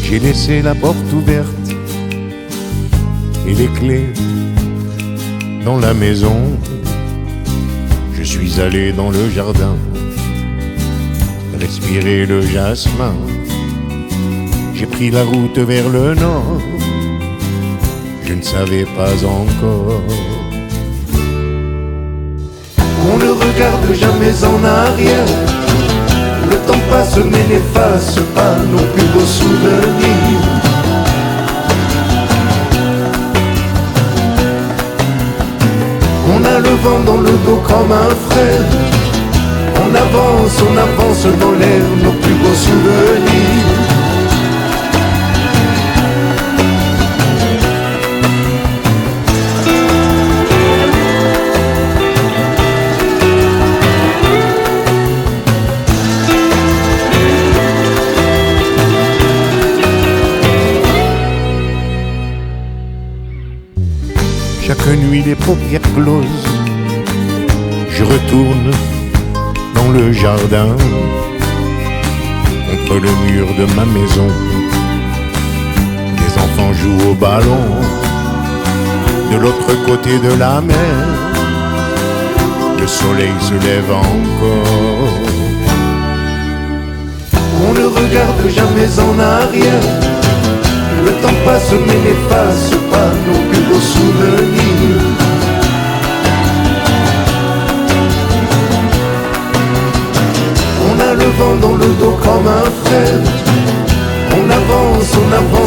J'ai laissé la porte ouverte et les clés dans la maison. Je suis allé dans le jardin, respirer le jasmin. J'ai pris la route vers le nord, je ne savais pas encore. On ne regarde jamais en arrière, le temps passe mais n'efface pas nos plus beaux souvenirs. On a le vent dans le dos comme un frère, on avance dans l'air nos plus beaux souvenirs. Chaque nuit les paupières closes, je retourne dans le jardin, contre le mur de ma maison. Les enfants jouent au ballon, de l'autre côté de la mer, le soleil se lève encore. On ne regarde jamais en arrière, le temps passe mais n'efface pas nos plus beaux souvenirs. On a le vent dans le dos comme un frère, on avance